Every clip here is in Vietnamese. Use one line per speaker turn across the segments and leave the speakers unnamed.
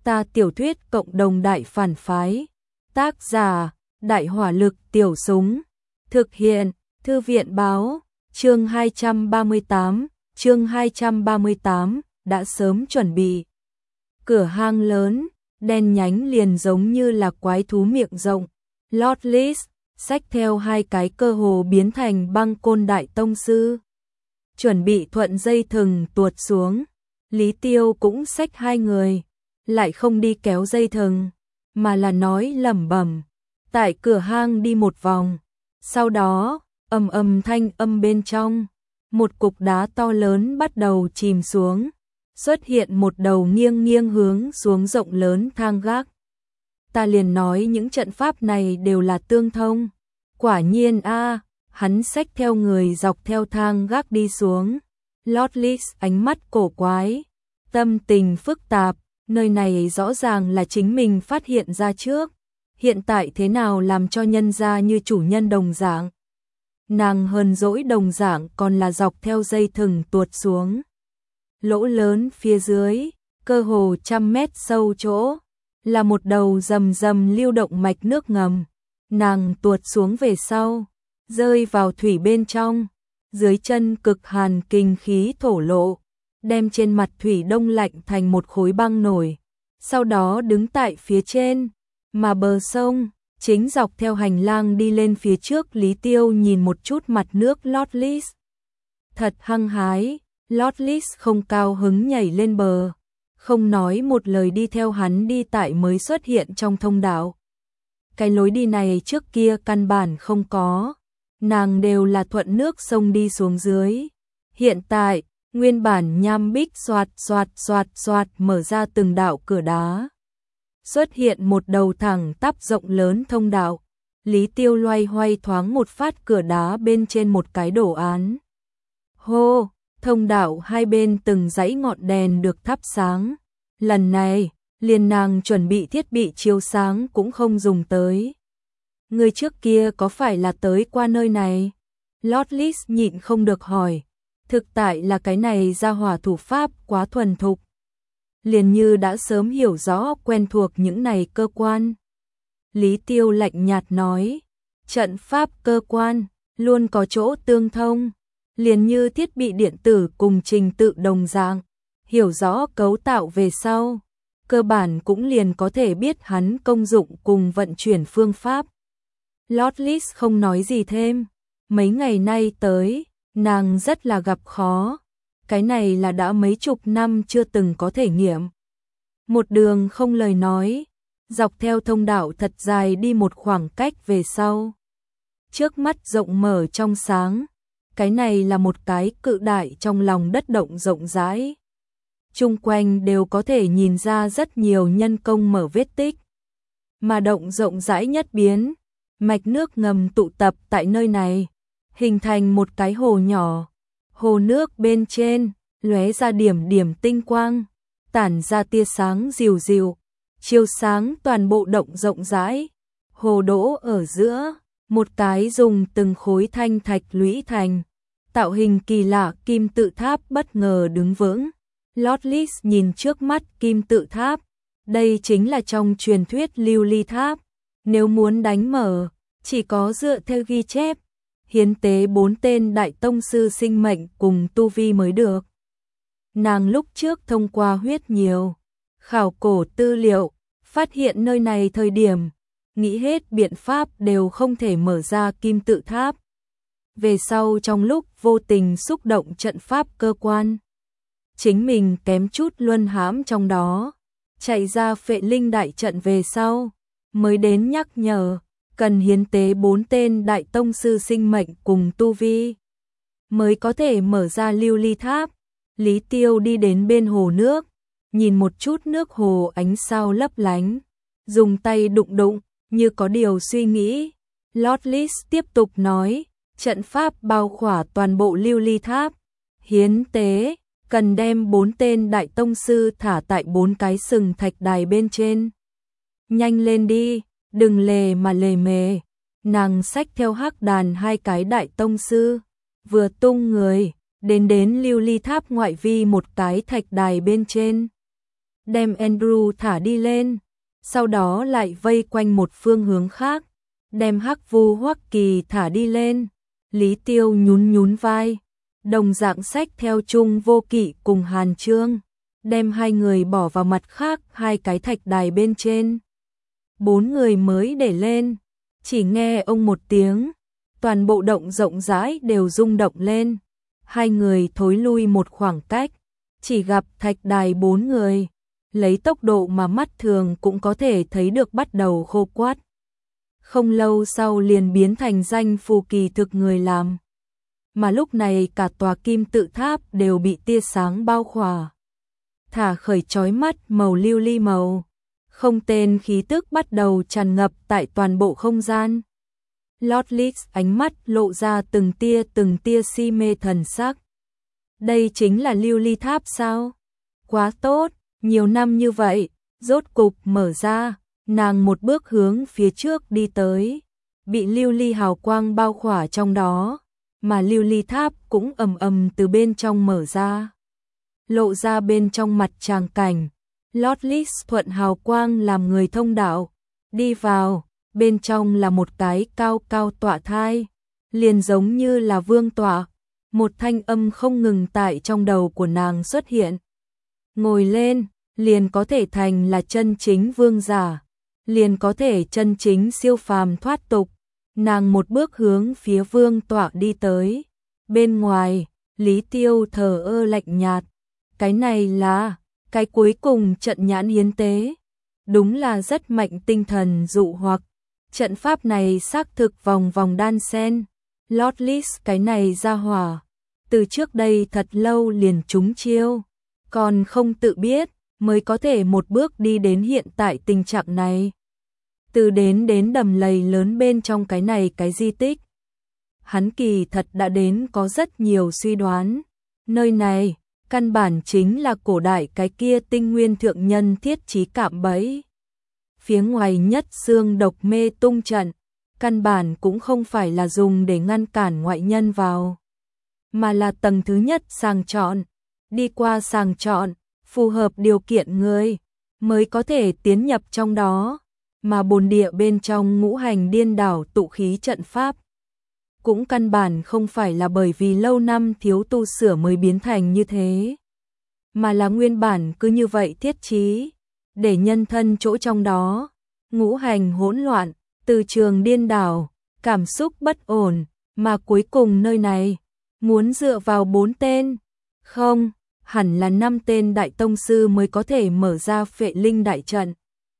Ta tiểu thuyết cộng đồng đại phản phái. Tác giả: Đại hỏa lực tiểu súng. Thực hiện: Thư viện báo. Chương 238, đã sớm chuẩn bị. Cửa hang lớn, đen nhánh liền giống như là quái thú miệng rộng. Lord Lis xách theo hai cái cơ hồ biến thành băng côn đại tông sư. Chuẩn bị thuận dây thừng tuột xuống. Lý Tiêu cũng xách hai người, lại không đi kéo dây thừng, mà là nói lẩm bẩm. Tại cửa hang đi một vòng, sau đó, ầm ầm thanh âm bên trong, một cục đá to lớn bắt đầu chìm xuống, xuất hiện một đầu nghiêng nghiêng hướng xuống rộng lớn thang gác. Ta liền nói những trận pháp này đều là tương thông. Quả nhiên hắn xách theo người dọc theo thang gác đi xuống. Lord Lis ánh mắt cổ quái, tâm tình phức tạp, nơi này rõ ràng là chính mình phát hiện ra trước, hiện tại thế nào làm cho nhân ra như chủ nhân đồng dạng. Nàng hờn dỗi đồng dạng còn là dọc theo dây thừng tuột xuống. Lỗ lớn phía dưới, cơ hồ 100 mét sâu chỗ, là một đầu rầm rầm lưu động mạch nước ngầm. Nàng tuột xuống về sau, rơi vào thủy bên trong, dưới chân cực hàn kinh khí thổ lộ, đem trên mặt thủy đông lạnh thành một khối băng nổi, sau đó đứng tại phía trên, mà bờ sông, chính dọc theo hành lang đi lên phía trước. Lý Tiêu nhìn một chút mặt nước Lord Lis. Thật hăng hái, Lord Lis không cao hứng nhảy lên bờ, không nói một lời đi theo hắn đi tại mới xuất hiện trong thông đạo. Cái lối đi này trước kia căn bản không có, nàng đều là thuận nước sông đi xuống dưới. Hiện tại, nguyên bản nham bích xoạt mở ra từng đạo cửa đá. Xuất hiện một đầu thẳng tắp rộng lớn thông đạo. Lý Tiêu loay hoay thoáng một phát cửa đá bên trên một cái đồ án. Hô, thông đạo hai bên từng dãy ngọn đèn được thắp sáng. Lần này, liền nàng chuẩn bị thiết bị chiếu sáng cũng không dùng tới. Người trước kia có phải là tới qua nơi này? Lord Lis nhịn không được hỏi. Thực tại là cái này ra hỏa thủ pháp quá thuần thục. Liền như đã sớm hiểu rõ quen thuộc những này cơ quan. Lý Tiêu lạnh nhạt nói. Trận pháp cơ quan, luôn có chỗ tương thông. Liền như thiết bị điện tử cùng trình tự đồng dạng. Hiểu rõ cấu tạo về sau, cơ bản cũng liền có thể biết hắn công dụng cùng vận chuyển phương pháp. Lord Lis không nói gì thêm. Mấy ngày nay tới, nàng rất là gặp khó. Cái này là đã mấy chục năm chưa từng có thể nghiệm. Một đường không lời nói, dọc theo thông đạo thật dài đi một khoảng cách về sau. Trước mắt rộng mở trong sáng, cái này là một cái cự đại trong lòng đất động rộng rãi. Chung quanh đều có thể nhìn ra rất nhiều nhân công mở vết tích. Mà động rộng rãi nhất biến, mạch nước ngầm tụ tập tại nơi này, hình thành một cái hồ nhỏ. Hồ nước bên trên, lóe ra điểm điểm tinh quang, tản ra tia sáng dịu dịu, chiếu sáng toàn bộ động rộng rãi. Hồ đỗ ở giữa, một cái dùng từng khối thanh thạch lũy thành, tạo hình kỳ lạ kim tự tháp bất ngờ đứng vững. Lord Lis nhìn trước mắt kim tự tháp, đây chính là trong truyền thuyết lưu ly tháp. Nếu muốn đánh mở, chỉ có dựa theo ghi chép, hiến tế 4 tên đại tông sư sinh mệnh cùng tu vi mới được. Nàng lúc trước thông qua huyết nhiều, khảo cổ tư liệu, phát hiện nơi này thời điểm, nghĩ hết biện pháp đều không thể mở ra kim tự tháp. Về sau trong lúc vô tình xúc động trận pháp cơ quan, chính mình kém chút luân hãm trong đó, chạy ra phệ linh đại trận về sau, mới đến nhắc nhở, cần hiến tế 4 tên đại tông sư sinh mệnh cùng tu vi, mới có thể mở ra lưu ly tháp. Lý Tiêu đi đến bên hồ nước, nhìn một chút nước hồ ánh sao lấp lánh, dùng tay đụng đụng, như có điều suy nghĩ. Lord Lis tiếp tục nói, trận pháp bao khỏa toàn bộ lưu ly tháp, hiến tế, cần đem 4 tên đại tông sư thả tại 4 cái sừng thạch đài bên trên. Nhanh lên đi, đừng lề mà lề mề. Nàng xách theo hắc đàn 2 cái đại tông sư, vừa tung người, đến lưu ly tháp ngoại vi một cái thạch đài bên trên. đem Andrew thả đi lên, sau đó lại vây quanh một phương hướng khác, đem Hắc Vu Hoắc Kỳ thả đi lên. Lý Tiêu nhún nhún vai, đồng dạng xách theo Trung Vô Kỵ cùng Hàn Chương, đem hai người bỏ vào mặt khác hai cái thạch đài bên trên. 4 người mới để lên, chỉ nghe ông một tiếng, toàn bộ động rộng rãi đều rung động lên. Hai người thối lui một khoảng cách, chỉ gặp thạch đài 4 người, lấy tốc độ mà mắt thường cũng có thể thấy được bắt đầu khô quắt. Không lâu sau liền biến thành danh phù kỳ thực người làm. Mà lúc này cả tòa kim tự tháp đều bị tia sáng bao khỏa. Thả khởi chói mắt màu lưu ly màu. Không tên khí tức bắt đầu tràn ngập tại toàn bộ không gian. Lord Leeds ánh mắt lộ ra từng tia si mê thần sắc. Đây chính là lưu ly tháp sao? Quá tốt, nhiều năm như vậy, rốt cục mở ra, nàng một bước hướng phía trước đi tới, bị lưu ly hào quang bao khỏa trong đó, mà lưu ly tháp cũng ầm ầm từ bên trong mở ra. Lộ ra bên trong mặt tràng cảnh, Lord Leeds thuận hào quang làm người thông đạo, đi vào, bên trong là một cái cao cao tọa thai, liền giống như là vương tọa, một thanh âm không ngừng tại trong đầu của nàng xuất hiện. Ngồi lên, liền có thể thành là chân chính vương giả, liền có thể chân chính siêu phàm thoát tục. Nàng một bước hướng phía vương tọa đi tới, bên ngoài, Lý Tiêu thờ ơ lạnh nhạt, cái này là cái cuối cùng trận nhãn hiến tế, đúng là rất mạnh tinh thần dụ hoặc. Trận pháp này xác thực vòng vòng đan sen, Lord Leeds cái này ra hỏa, từ trước đây thật lâu liền trúng chiêu, còn không tự biết, mới có thể một bước đi đến hiện tại tình trạng này. Từ đến đầm lầy lớn bên trong cái này cái di tích. Hắn kỳ thật đã đến có rất nhiều suy đoán, nơi này, căn bản chính là cổ đại cái kia tinh nguyên thượng nhân thiết trí cạm bẫy. Phía ngoài nhất xương độc mê tung trận, căn bản cũng không phải là dùng để ngăn cản ngoại nhân vào, mà là tầng thứ nhất sàng chọn, đi qua sàng chọn, phù hợp điều kiện người, mới có thể tiến nhập trong đó, mà bồn địa bên trong ngũ hành điên đảo tụ khí trận pháp. Cũng căn bản không phải là bởi vì lâu năm thiếu tu sửa mới biến thành như thế, mà là nguyên bản cứ như vậy thiết trí, để nhân thân chỗ trong đó, ngũ hành hỗn loạn, từ trường điên đảo, cảm xúc bất ổn, mà cuối cùng nơi này, muốn dựa vào 4 tên, không, hẳn là 5 tên đại tông sư mới có thể mở ra phệ linh đại trận,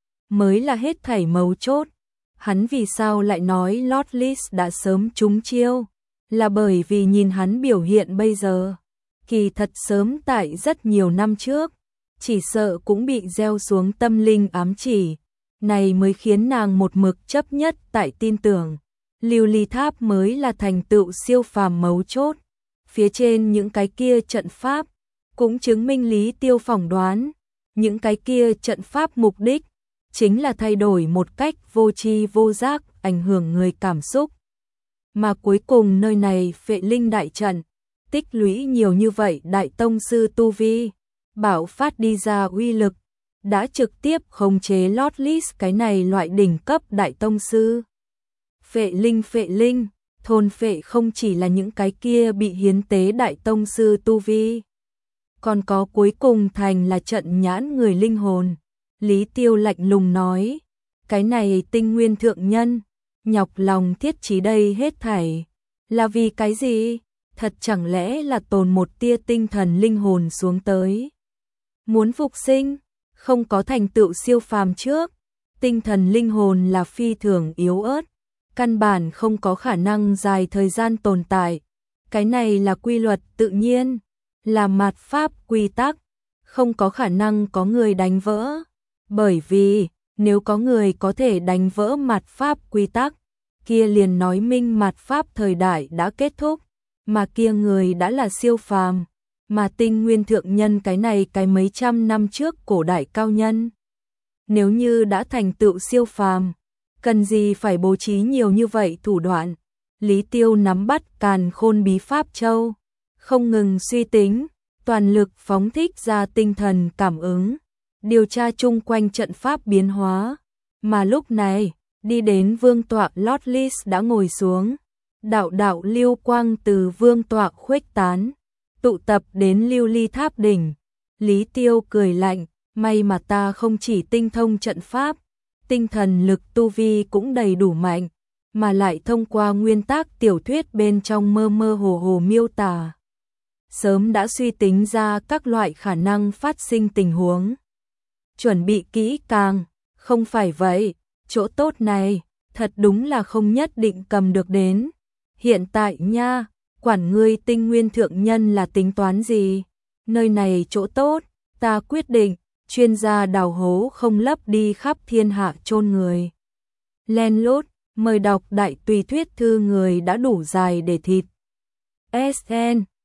mới là hết thảy mấu chốt. Hắn vì sao lại nói Lord Leeds đã sớm trúng chiêu, là bởi vì nhìn hắn biểu hiện bây giờ, kỳ thật sớm tại rất nhiều năm trước, chỉ sợ cũng bị gieo xuống tâm linh ám chỉ, này mới khiến nàng một mực chấp nhất tại tin tưởng, lưu ly tháp mới là thành tựu siêu phàm mấu chốt. Phía trên những cái kia trận pháp, cũng chứng minh Lý Tiêu phỏng đoán, những cái kia trận pháp mục đích, chính là thay đổi một cách vô tri vô giác, ảnh hưởng người cảm xúc. Mà cuối cùng nơi này phệ linh đại trận, tích lũy nhiều như vậy đại tông sư tu vi, bảo phát đi ra uy lực, đã trực tiếp khống chế Lord Leeds cái này loại đỉnh cấp đại tông sư. Phệ linh, thôn phệ không chỉ là những cái kia bị hiến tế đại tông sư tu vi, còn có cuối cùng thành là trận nhãn người linh hồn. Lý Tiêu lạnh lùng nói, cái này tinh nguyên thượng nhân, nhọc lòng thiết trí đây hết thảy, là vì cái gì? Thật chẳng lẽ là tồn một tia tinh thần linh hồn xuống tới? Muốn phục sinh, không có thành tựu siêu phàm trước, tinh thần linh hồn là phi thường yếu ớt, căn bản không có khả năng dài thời gian tồn tại. Cái này là quy luật tự nhiên, là mạt pháp quy tắc, không có khả năng có người đánh vỡ. Bởi vì, nếu có người có thể đánh vỡ mạt pháp quy tắc, kia liền nói minh mạt pháp thời đại đã kết thúc, mà kia người đã là siêu phàm, mà tinh nguyên thượng nhân cái này cái mấy trăm năm trước cổ đại cao nhân. Nếu như đã thành tựu siêu phàm, cần gì phải bố trí nhiều như vậy thủ đoạn. Lý Tiêu nắm bắt càn khôn bí pháp châu, không ngừng suy tính, toàn lực phóng thích ra tinh thần cảm ứng. điều tra chung quanh trận pháp biến hóa. Mà lúc này, đi đến vương tọa Lotlis đã ngồi xuống. Đạo đạo lưu quang từ vương tọa khuếch tán, tụ tập đến lưu ly tháp đỉnh. Lý Tiêu cười lạnh, may mà ta không chỉ tinh thông trận pháp, tinh thần lực tu vi cũng đầy đủ mạnh, mà lại thông qua nguyên tắc tiểu thuyết bên trong mơ mơ hồ hồ miêu tả. Sớm đã suy tính ra các loại khả năng phát sinh tình huống. Chuẩn bị kỹ càng, không phải vậy, chỗ tốt này, thật đúng là không nhất định cầm được đến. Hiện tại nha, quản ngươi tinh nguyên thượng nhân là tính toán gì? Nơi này chỗ tốt, ta quyết định, chuyên gia đào hố không lấp đi khắp thiên hạ chôn người. Len lút, mời đọc đại tùy thuyết thư người đã đủ dài để thịt. SN